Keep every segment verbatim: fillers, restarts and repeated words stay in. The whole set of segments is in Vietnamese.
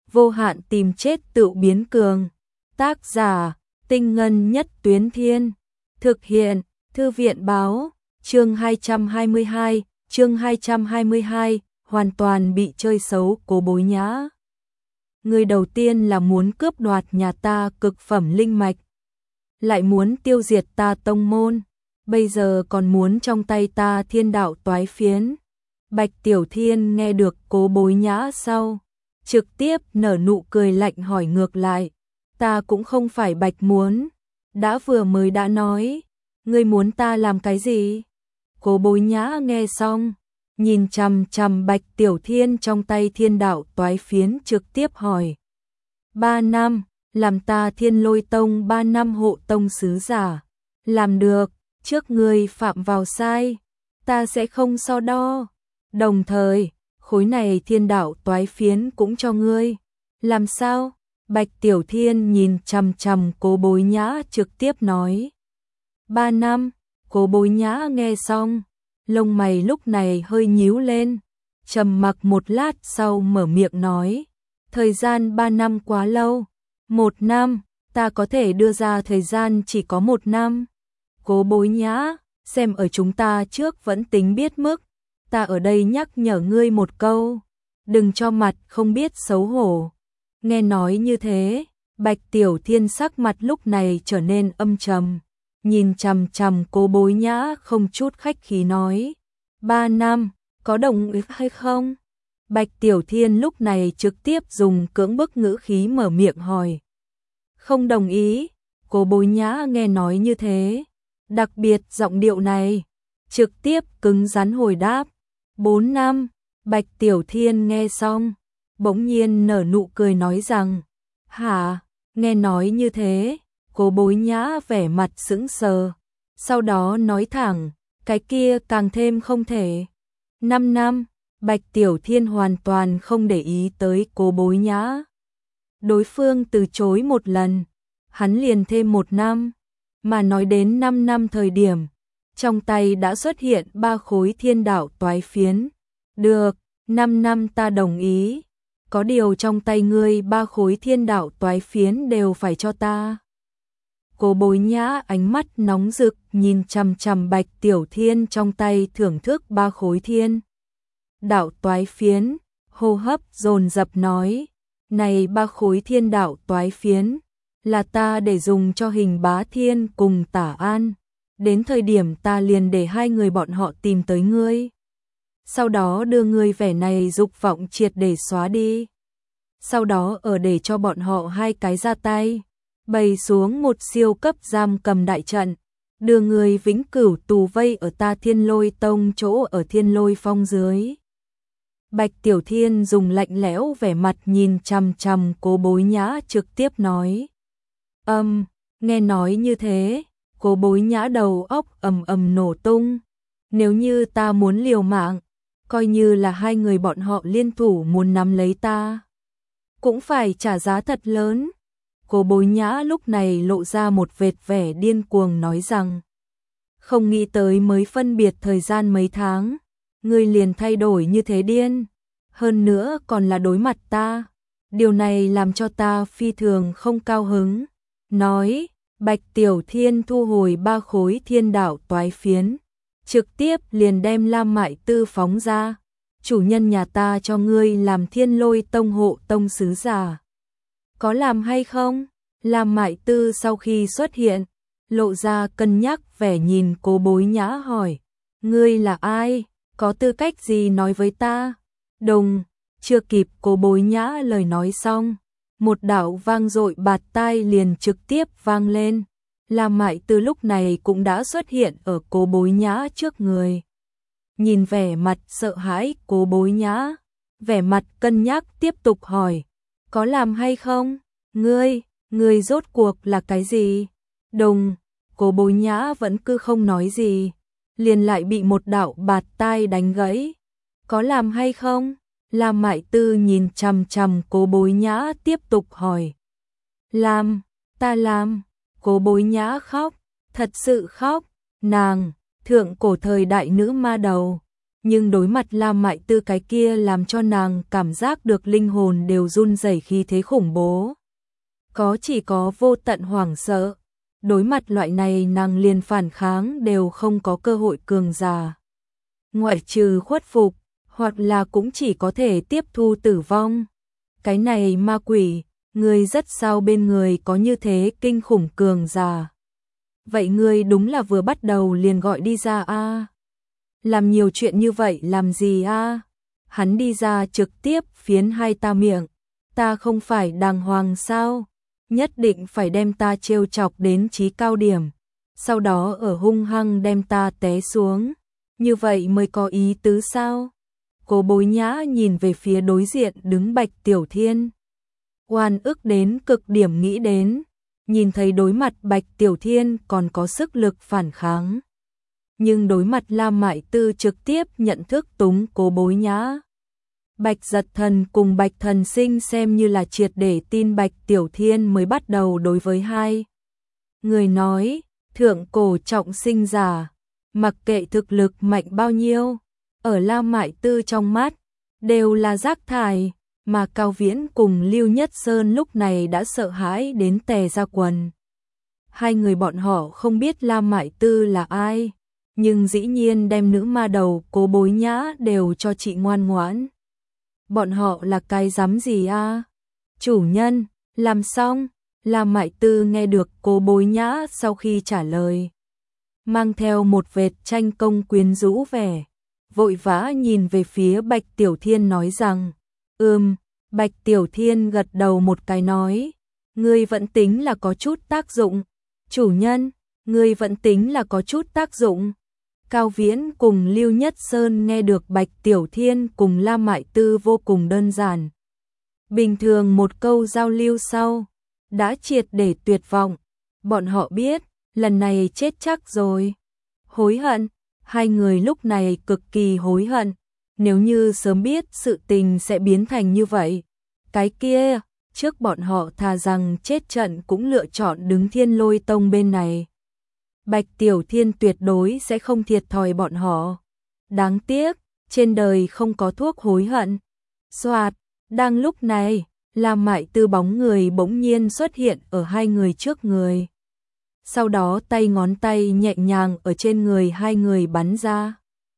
vô hạn tìm chết tự biến cường. Tác giả, Tinh Ngân Nhất Tuyến Thiên. Thực hiện, Thư viện báo, chương hai trăm hai mươi hai, chương hai trăm hai mươi hai, hoàn toàn bị chơi xấu Cố Bối Nhã. Người đầu tiên là muốn cướp đoạt nhà ta cực phẩm linh mạch, lại muốn tiêu diệt ta tông môn, bây giờ còn muốn trong tay ta thiên đạo toái phiến. Bạch Tiểu Thiên nghe được Cố Bối Nhã sau, trực tiếp nở nụ cười lạnh hỏi ngược lại, ta cũng không phải bạch muốn, đã vừa mới đã nói, ngươi muốn ta làm cái gì? Cố Bối Nhã nghe xong, nhìn chằm chằm Bạch Tiểu Thiên trong tay thiên đạo toái phiến trực tiếp hỏi. Ba năm, làm ta Thiên Lôi Tông ba năm hộ tông sứ giả. Làm được, trước ngươi phạm vào sai, ta sẽ không so đo. Đồng thời, khối này thiên đạo toái phiến cũng cho ngươi. Làm sao? Bạch Tiểu Thiên nhìn chằm chằm Cố Bối Nhã trực tiếp nói. Ba năm, Cố Bối Nhã nghe xong, lông mày lúc này hơi nhíu lên, trầm mặc một lát sau mở miệng nói, thời gian ba năm quá lâu, một năm, ta có thể đưa ra thời gian chỉ có một năm. Cố Bối Nhã, xem ở chúng ta trước vẫn tính biết mức, ta ở đây nhắc nhở ngươi một câu, đừng cho mặt không biết xấu hổ. Nghe nói như thế, Bạch Tiểu Thiên sắc mặt lúc này trở nên âm trầm, nhìn chằm chằm Cố Bối Nhã không chút khách khí nói, ba năm, có đồng ý hay không? Bạch Tiểu Thiên lúc này trực tiếp dùng cưỡng bức ngữ khí mở miệng hỏi. Không đồng ý. Cố Bối Nhã nghe nói như thế, đặc biệt giọng điệu này, trực tiếp cứng rắn hồi đáp, bốn năm. Bạch Tiểu Thiên nghe xong, bỗng nhiên nở nụ cười nói rằng, hả? Nghe nói như thế, Cố Bối Nhã vẻ mặt sững sờ, sau đó nói thẳng, cái kia càng thêm không thể. Năm năm. Bạch Tiểu Thiên hoàn toàn không để ý tới Cố Bối Nhã. Đối phương từ chối một lần, hắn liền thêm một năm, mà nói đến năm năm thời điểm, trong tay đã xuất hiện ba khối thiên đạo toái phiến. Được, năm năm ta đồng ý, có điều trong tay ngươi ba khối thiên đạo toái phiến đều phải cho ta. Cố Bối Nhã ánh mắt nóng rực nhìn chằm chằm Bạch Tiểu Thiên trong tay thưởng thức ba khối thiên đạo toái phiến, hô hấp dồn dập nói, này ba khối thiên đạo toái phiến, là ta để dùng cho Hình Bá Thiên cùng Tả An, đến thời điểm ta liền để hai người bọn họ tìm tới ngươi. Sau đó đưa ngươi vẻ này dục vọng triệt để xóa đi. Sau đó ở để cho bọn họ hai cái ra tay, bày xuống một siêu cấp giam cầm đại trận, đưa người vĩnh cửu tù vây ở ta Thiên Lôi Tông chỗ ở Thiên Lôi Phong dưới. Bạch Tiểu Thiên dùng lạnh lẽo vẻ mặt nhìn chằm chằm Cố Bối Nhã trực tiếp nói. Âm, um, nghe nói như thế, Cố Bối Nhã đầu óc ầm ầm nổ tung. Nếu như ta muốn liều mạng, coi như là hai người bọn họ liên thủ muốn nắm lấy ta, cũng phải trả giá thật lớn. Cố Bối Nhã lúc này lộ ra một vệt vẻ điên cuồng nói rằng, không nghĩ tới mới phân biệt thời gian mấy tháng, ngươi liền thay đổi như thế điên, hơn nữa còn là đối mặt ta, điều này làm cho ta phi thường không cao hứng. Nói, Bạch Tiểu Thiên thu hồi ba khối thiên đạo toái phiến, trực tiếp liền đem Lam Mại Tư phóng ra, chủ nhân nhà ta cho ngươi làm Thiên Lôi Tông hộ tông sứ giả. Có làm hay không? Lam Mại Tư sau khi xuất hiện, lộ ra cân nhắc vẻ nhìn Cố Bối Nhã hỏi, ngươi là ai? Có tư cách gì nói với ta? Đồng, chưa kịp Cố Bối Nhã lời nói xong, một đạo vang dội bạt tai liền trực tiếp vang lên. Lam Mại Tư lúc này cũng đã xuất hiện ở Cố Bối Nhã trước người. Nhìn vẻ mặt sợ hãi Cố Bối Nhã, vẻ mặt cân nhắc tiếp tục hỏi, có làm hay không? Ngươi, ngươi rốt cuộc là cái gì? Đồng, Cố Bối Nhã vẫn cứ không nói gì, liền lại bị một đạo bạt tai đánh gãy. Có làm hay không? Lam Mại Tư nhìn chằm chằm Cố Bối Nhã tiếp tục hỏi. Làm, ta làm. Cố Bối Nhã khóc, thật sự khóc. Nàng, thượng cổ thời đại nữ ma đầu, nhưng đối mặt Lam Mại Tư cái kia làm cho nàng cảm giác được linh hồn đều run rẩy khí thế khủng bố. Có chỉ có vô tận hoảng sợ, đối mặt loại này nàng liền phản kháng đều không có cơ hội cường giả. Ngoại trừ khuất phục, hoặc là cũng chỉ có thể tiếp thu tử vong. Cái này ma quỷ, người rất sao bên người có như thế kinh khủng cường giả. Vậy người đúng là vừa bắt đầu liền gọi đi ra a. Làm nhiều chuyện như vậy làm gì a? Hắn đi ra trực tiếp phiến hai ta miệng. Ta không phải đàng hoàng sao? Nhất định phải đem ta trêu chọc đến chí cao điểm. Sau đó ở hung hăng đem ta té xuống. Như vậy mới có ý tứ sao? Cố Bối Nhã nhìn về phía đối diện đứng Bạch Tiểu Thiên. Oan ức đến cực điểm nghĩ đến. Nhìn thấy đối mặt Bạch Tiểu Thiên còn có sức lực phản kháng. Nhưng đối mặt Lam Mại Tư trực tiếp nhận thức túng Cố Bối Nhã. Bạch Giật Thần cùng Bạch Thần Sinh xem như là triệt để tin Bạch Tiểu Thiên mới bắt đầu đối với hai. Người nói, thượng cổ trọng sinh giả, mặc kệ thực lực mạnh bao nhiêu, ở Lam Mại Tư trong mắt, đều là rác thải, mà Cao Viễn cùng Lưu Nhất Sơn lúc này đã sợ hãi đến tè ra quần. Hai người bọn họ không biết Lam Mại Tư là ai, nhưng dĩ nhiên đem nữ ma đầu Cố Bối Nhã đều cho chị ngoan ngoãn. Bọn họ là cái dám gì a? Chủ nhân, làm xong, Lam Mại Tư nghe được Cố Bối Nhã sau khi trả lời. Mang theo một vệt tranh công quyến rũ vẻ, vội vã nhìn về phía Bạch Tiểu Thiên nói rằng, ừm, Bạch Tiểu Thiên gật đầu một cái nói, ngươi vẫn tính là có chút tác dụng, chủ nhân, ngươi vẫn tính là có chút tác dụng. Cao Viễn cùng Lưu Nhất Sơn nghe được Bạch Tiểu Thiên cùng Lam Mại Tư vô cùng đơn giản. Bình thường một câu giao lưu sau, đã triệt để tuyệt vọng, bọn họ biết, lần này chết chắc rồi. Hối hận, hai người lúc này cực kỳ hối hận, nếu như sớm biết sự tình sẽ biến thành như vậy. Cái kia, trước bọn họ thà rằng chết trận cũng lựa chọn đứng Thiên Lôi Tông bên này. Bạch Tiểu Thiên tuyệt đối sẽ không thiệt thòi bọn họ. Đáng tiếc, trên đời không có thuốc hối hận. Soạt, đang lúc này, Lam Mại Tư bóng người bỗng nhiên xuất hiện ở hai người trước người. Sau đó tay ngón tay nhẹ nhàng ở trên người hai người bắn ra.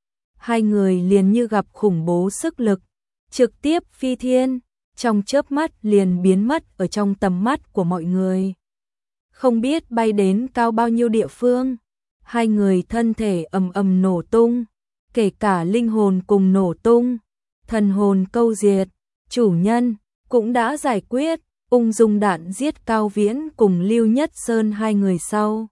Hai người liền như gặp khủng bố sức lực, trực tiếp phi thiên, trong chớp mắt liền biến mất ở trong tầm mắt của mọi người. Không biết bay đến cao bao nhiêu địa phương, hai người thân thể ầm ầm nổ tung, kể cả linh hồn cùng nổ tung, thần hồn câu diệt, chủ nhân cũng đã giải quyết, ung dung đạn giết Cao Viễn cùng Lưu Nhất Sơn hai người sau.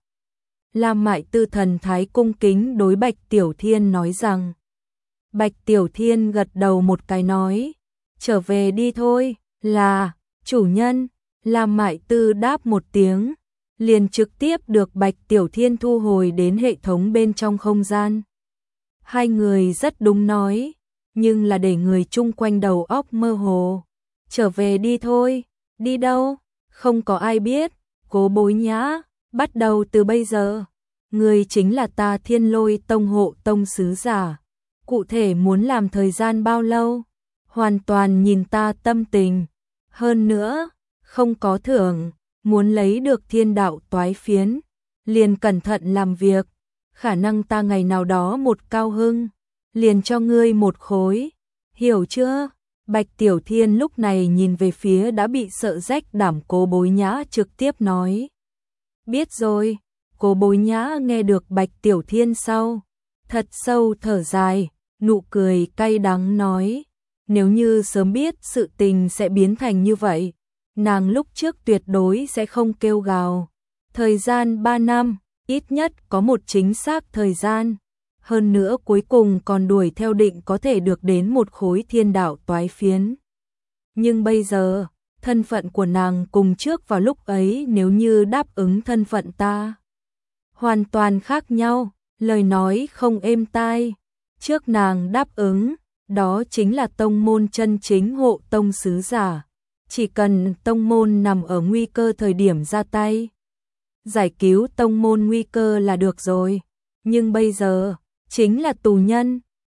Lam Mại Tư thần thái cung kính đối Bạch Tiểu Thiên nói rằng. Bạch Tiểu Thiên gật đầu một cái nói, trở về đi thôi, là, chủ nhân. Lam Mại Tư đáp một tiếng, liền trực tiếp được Bạch Tiểu Thiên thu hồi đến hệ thống bên trong không gian. Hai người rất đúng nói, nhưng là để người chung quanh đầu óc mơ hồ. Trở về đi thôi, đi đâu, không có ai biết, Cố Bối Nhã, bắt đầu từ bây giờ, người chính là ta Thiên Lôi Tông hộ tông sứ giả. Cụ thể muốn làm thời gian bao lâu, hoàn toàn nhìn ta tâm tình. Hơn nữa, không có thưởng, muốn lấy được thiên đạo toái phiến, liền cẩn thận làm việc, khả năng ta ngày nào đó một cao hưng, liền cho ngươi một khối, hiểu chưa? Bạch Tiểu Thiên lúc này nhìn về phía đã bị sợ rách đảm Cố Bối Nhã trực tiếp nói. Biết rồi, Cố Bối Nhã nghe được Bạch Tiểu Thiên sau, thật sâu thở dài, nụ cười cay đắng nói, nếu như sớm biết sự tình sẽ biến thành như vậy, nàng lúc trước tuyệt đối sẽ không kêu gào. Thời gian ba năm, ít nhất có một chính xác thời gian. Hơn nữa cuối cùng còn đuổi theo định có thể được đến một khối thiên đạo toái phiến. Nhưng bây giờ, thân phận của nàng cùng trước vào lúc ấy nếu như đáp ứng thân phận ta, hoàn toàn khác nhau, lời nói không êm tai. Trước nàng đáp ứng, đó chính là tông môn chân chính hộ tông sứ giả. Chỉ cần tông môn nằm ở nguy cơ thời điểm ra tay, giải cứu tông môn nguy cơ là được rồi. Nhưng bây giờ, chính là tù nhân,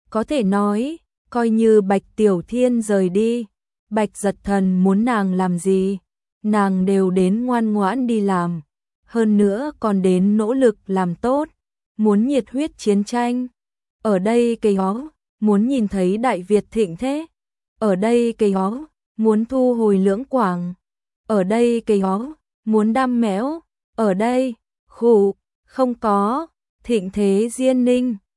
Có thể nói, coi như Bạch Tiểu Thiên rời đi, Bạch Giật Thần muốn nàng làm gì, nàng đều đến ngoan ngoãn đi làm, hơn nữa còn đến nỗ lực làm tốt, muốn nhiệt huyết chiến tranh. Ở đây cây hó, muốn nhìn thấy Đại Việt thịnh thế. Ở đây cây hó, muốn thu hồi Lưỡng Quảng. Ở đây cây hó, muốn đam mẽo. Ở đây, khủ, không có, thịnh thế Diên Ninh.